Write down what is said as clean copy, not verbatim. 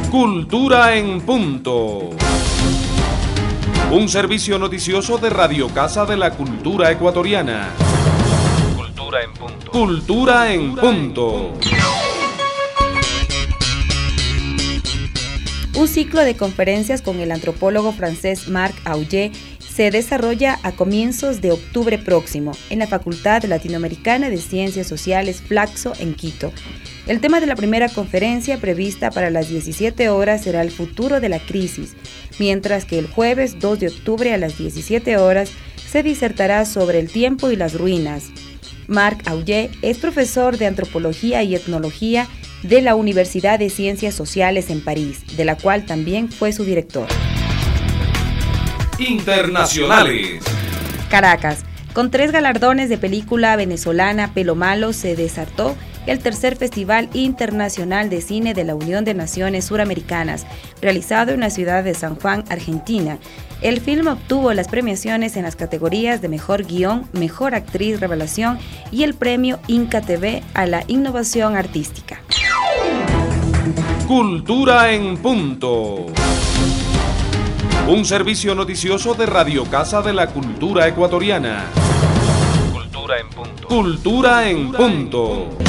Cultura en Punto. Un servicio noticioso de Radio Casa de la Cultura Ecuatoriana. Cultura en Punto. Cultura en Punto. Un ciclo de conferencias con el antropólogo francés Marc Augé se desarrolla a comienzos de octubre próximo en la Facultad Latinoamericana de Ciencias Sociales Flaxo en Quito. El tema de la primera conferencia, prevista para las 17 horas, será el futuro de la crisis, mientras que el jueves 2 de octubre a las 17 horas se disertará sobre el tiempo y las ruinas. Marc Augé es profesor de Antropología y Etnología de la Universidad de Ciencias Sociales en París, de la cual también fue su director. Internacionales. Caracas. Con 3 galardones de película venezolana, Pelo Malo se desató el tercer Festival Internacional de Cine de la Unión de Naciones Suramericanas, realizado en la ciudad de San Juan, Argentina. El film obtuvo las premiaciones en las categorías de Mejor Guión, Mejor Actriz Revelación y el premio Inca TV a la innovación artística. Cultura en Punto. Un servicio noticioso de Radio Casa de la Cultura Ecuatoriana. Cultura en Punto. Cultura en Punto.